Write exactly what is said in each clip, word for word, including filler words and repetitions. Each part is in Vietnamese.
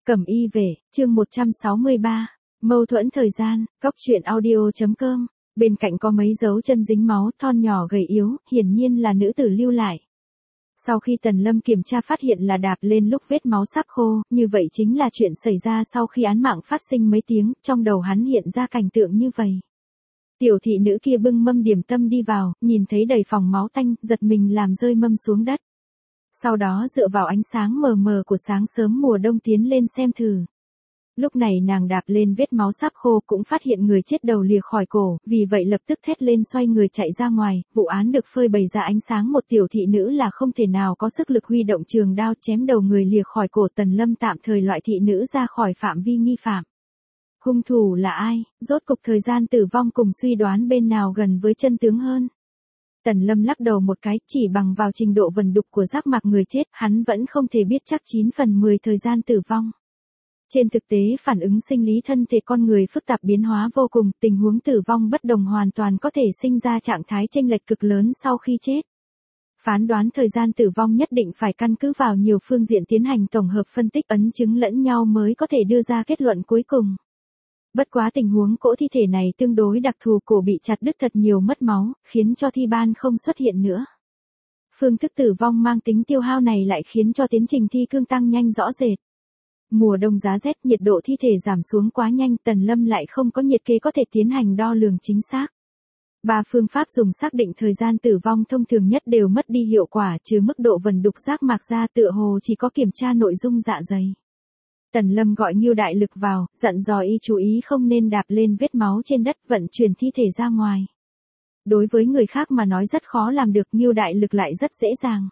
Cẩm y về, chương một trăm sáu mươi ba. Mâu thuẫn thời gian, góc truyện audio.com. Bên cạnh có mấy dấu chân dính máu, thon nhỏ gầy yếu, hiển nhiên là nữ tử lưu lại. Sau khi Tần Lâm kiểm tra phát hiện là đạp lên lúc vết máu sắp khô, như vậy chính là chuyện xảy ra sau khi án mạng phát sinh mấy tiếng, trong đầu hắn hiện ra cảnh tượng như vậy. Tiểu thị nữ kia bưng mâm điểm tâm đi vào, nhìn thấy đầy phòng máu tanh, giật mình làm rơi mâm xuống đất. Sau đó dựa vào ánh sáng mờ mờ của sáng sớm mùa đông tiến lên xem thử. Lúc này nàng đạp lên vết máu sắp khô cũng phát hiện người chết đầu lìa khỏi cổ, vì vậy lập tức thét lên xoay người chạy ra ngoài, vụ án được phơi bày ra ánh sáng, một tiểu thị nữ là không thể nào có sức lực huy động trường đao chém đầu người lìa khỏi cổ. Tần Lâm tạm thời loại thị nữ ra khỏi phạm vi nghi phạm. Hung thủ là ai, rốt cục thời gian tử vong cùng suy đoán bên nào gần với chân tướng hơn. Tần Lâm lắc đầu một cái, chỉ bằng vào trình độ vần đục của giác mạc người chết, hắn vẫn không thể biết chắc chín phần mười thời gian tử vong. Trên thực tế phản ứng sinh lý thân thể con người phức tạp biến hóa vô cùng, tình huống tử vong bất đồng hoàn toàn có thể sinh ra trạng thái chênh lệch cực lớn sau khi chết. Phán đoán thời gian tử vong nhất định phải căn cứ vào nhiều phương diện tiến hành tổng hợp phân tích ấn chứng lẫn nhau mới có thể đưa ra kết luận cuối cùng. Bất quá tình huống cỗ thi thể này tương đối đặc thù, cổ bị chặt đứt thật nhiều mất máu, khiến cho thi ban không xuất hiện nữa. Phương thức tử vong mang tính tiêu hao này lại khiến cho tiến trình thi cương tăng nhanh rõ rệt. Mùa đông giá rét, nhiệt độ thi thể giảm xuống quá nhanh, Tần Lâm lại không có nhiệt kế có thể tiến hành đo lường chính xác. Ba phương pháp dùng xác định thời gian tử vong thông thường nhất đều mất đi hiệu quả, trừ mức độ vần đục giác mạc ra, tựa hồ chỉ có kiểm tra nội dung dạ dày. Tần Lâm gọi Ngưu Đại Lực vào, dặn dò y chú ý không nên đạp lên vết máu trên đất, vận chuyển thi thể ra ngoài. Đối với người khác mà nói rất khó làm được, Ngưu Đại Lực lại rất dễ dàng.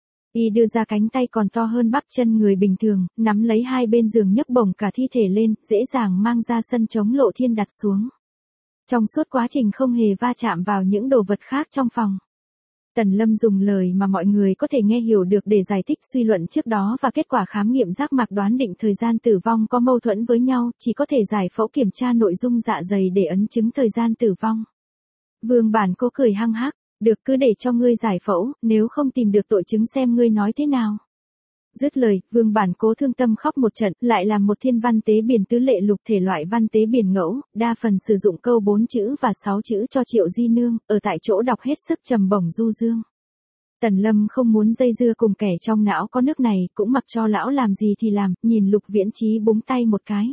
Y đưa ra cánh tay còn to hơn bắp chân người bình thường, nắm lấy hai bên giường nhấc bổng cả thi thể lên, dễ dàng mang ra sân trống lộ thiên đặt xuống. Trong suốt quá trình không hề va chạm vào những đồ vật khác trong phòng. Tần Lâm dùng lời mà mọi người có thể nghe hiểu được để giải thích suy luận trước đó và kết quả khám nghiệm giác mạc đoán định thời gian tử vong có mâu thuẫn với nhau, chỉ có thể giải phẫu kiểm tra nội dung dạ dày để ấn chứng thời gian tử vong. Vương Bản Cố cười hăng hắc, được, cứ để cho ngươi giải phẫu, nếu không tìm được tội chứng xem ngươi nói thế nào. Dứt lời, Vương Bản Cố thương tâm khóc một trận, lại làm một thiên văn tế biển tứ lệ lục, thể loại văn tế biển ngẫu, đa phần sử dụng câu bốn chữ và sáu chữ cho Triệu Di Nương, ở tại chỗ đọc hết sức trầm bổng du dương. Tần Lâm không muốn dây dưa cùng kẻ trong não có nước này, cũng mặc cho lão làm gì thì làm, nhìn Lục Viễn Chí búng tay một cái.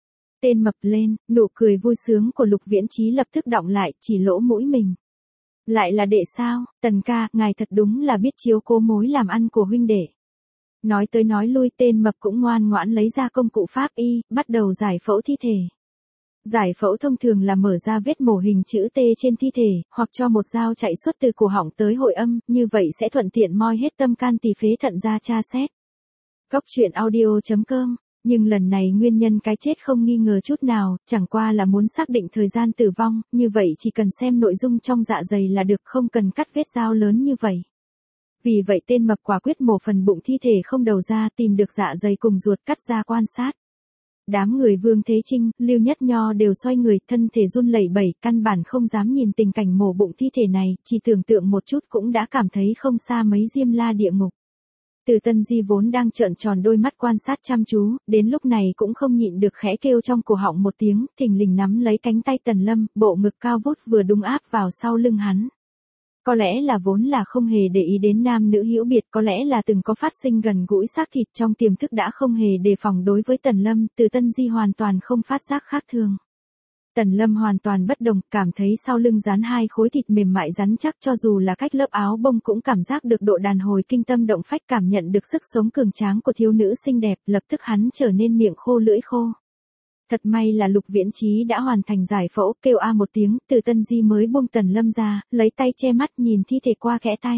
Tên mập lên, nụ cười vui sướng của Lục Viễn Chí lập tức đọng lại, chỉ lỗ mũi mình. Lại là đệ sao, Tần ca, ngài thật đúng là biết chiếu cố mối làm ăn của huynh đệ. Nói tới nói lui, tên mập cũng ngoan ngoãn lấy ra công cụ pháp y, bắt đầu giải phẫu thi thể. Giải phẫu thông thường là mở ra vết mổ hình chữ T trên thi thể, hoặc cho một dao chạy suốt từ cổ họng tới hội âm, như vậy sẽ thuận tiện moi hết tâm can tỳ phế thận ra tra xét. Góc truyện audio.com. Nhưng lần này nguyên nhân cái chết không nghi ngờ chút nào, chẳng qua là muốn xác định thời gian tử vong, như vậy chỉ cần xem nội dung trong dạ dày là được, không cần cắt vết dao lớn như vậy. Vì vậy tên mập quả quyết mổ phần bụng thi thể không đầu ra, tìm được dạ dày cùng ruột cắt ra quan sát. Đám người Vương Thế Trinh, Lưu Nhất Nho đều xoay người, thân thể run lẩy bẩy, căn bản không dám nhìn tình cảnh mổ bụng thi thể này, chỉ tưởng tượng một chút cũng đã cảm thấy không xa mấy Diêm La địa ngục. Từ Tân Di vốn đang trợn tròn đôi mắt quan sát chăm chú, đến lúc này cũng không nhịn được khẽ kêu trong cổ họng một tiếng, thình lình nắm lấy cánh tay Tần Lâm, bộ ngực cao vút vừa đúng áp vào sau lưng hắn. Có lẽ là vốn là không hề để ý đến nam nữ hữu biệt, có lẽ là từng có phát sinh gần gũi xác thịt, trong tiềm thức đã không hề đề phòng đối với Tần Lâm, Từ Tân Di hoàn toàn không phát giác khác thường. Tần Lâm hoàn toàn bất đồng, cảm thấy sau lưng dán hai khối thịt mềm mại rắn chắc, cho dù là cách lớp áo bông cũng cảm giác được độ đàn hồi kinh tâm động phách, cảm nhận được sức sống cường tráng của thiếu nữ xinh đẹp, lập tức hắn trở nên miệng khô lưỡi khô. Thật may là Lục Viễn Chí đã hoàn thành giải phẫu, kêu a một tiếng, Từ Tân Di mới buông Tần Lâm ra, lấy tay che mắt nhìn thi thể qua kẽ tay.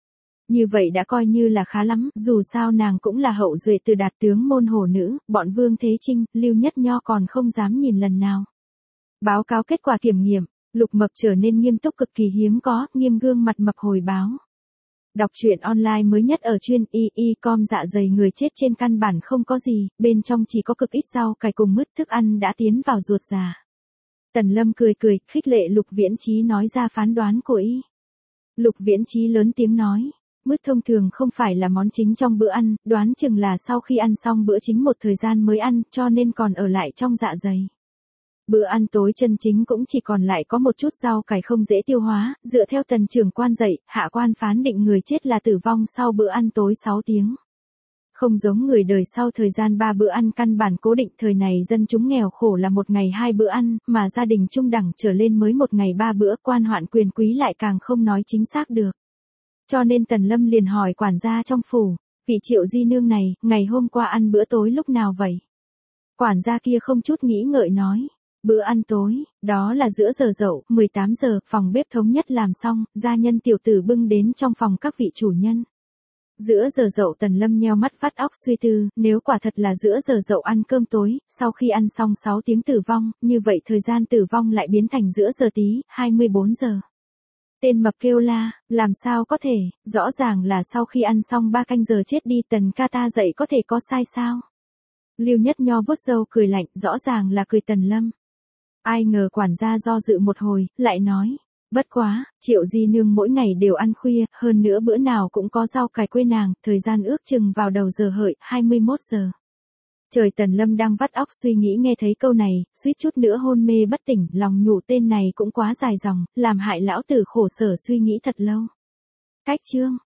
Như vậy đã coi như là khá lắm, dù sao nàng cũng là hậu duệ từ Đạt tướng môn hổ nữ, bọn Vương Thế Trinh, Lưu Nhất Nho còn không dám nhìn lần nào. Báo cáo kết quả kiểm nghiệm, Lục Mập trở nên nghiêm túc cực kỳ hiếm có, nghiêm gương mặt mập hồi báo. Đọc truyện online mới nhất ở chuyên y y com. Dạ dày người chết trên căn bản không có gì, bên trong chỉ có cực ít rau cải cùng mứt, thức ăn đã tiến vào ruột già. Tần Lâm cười cười, khích lệ Lục Viễn Chí nói ra phán đoán của y. Lục Viễn Chí lớn tiếng nói, Mứt thông thường không phải là món chính trong bữa ăn, đoán chừng là sau khi ăn xong bữa chính một thời gian mới ăn, cho nên còn ở lại trong dạ dày. Bữa ăn tối chân chính cũng chỉ còn lại có một chút rau cải không dễ tiêu hóa, dựa theo tần trưởng quan dạy, hạ quan phán định người chết là tử vong sau bữa ăn tối sáu tiếng. Không giống người đời sau thời gian ba bữa ăn căn bản cố định, thời này dân chúng nghèo khổ là một ngày hai bữa ăn, mà gia đình trung đẳng trở lên mới một ngày ba bữa, quan hoạn quyền quý lại càng không nói chính xác được. Cho nên Tần Lâm liền hỏi quản gia trong phủ, vị Triệu di nương này, ngày hôm qua ăn bữa tối lúc nào vậy? Quản gia kia không chút nghĩ ngợi nói, bữa ăn tối, đó là giữa giờ dậu, mười tám giờ, phòng bếp thống nhất làm xong, gia nhân tiểu tử bưng đến trong phòng các vị chủ nhân. Giữa giờ dậu Tần Lâm nheo mắt vắt óc suy tư, nếu quả thật là giữa giờ dậu ăn cơm tối, sau khi ăn xong sáu tiếng tử vong, như vậy thời gian tử vong lại biến thành giữa giờ tí, hai mươi bốn giờ. Tên mập kêu la, làm sao có thể, rõ ràng là sau khi ăn xong ba canh giờ chết đi, Tần ca ta dậy có thể có sai sao? Lưu Nhất Nho vuốt râu cười lạnh, rõ ràng là cười Tần Lâm. Ai ngờ quản gia do dự một hồi, lại nói, bất quá, Triệu di nương mỗi ngày đều ăn khuya, hơn nữa bữa nào cũng có rau cải quê nàng, thời gian ước chừng vào đầu giờ hợi, hai mươi mốt giờ. Trời, Tần Lâm đang vắt óc suy nghĩ nghe thấy câu này, suýt chút nữa hôn mê bất tỉnh, lòng nhủ tên này cũng quá dài dòng, làm hại lão tử khổ sở suy nghĩ thật lâu. Cách chương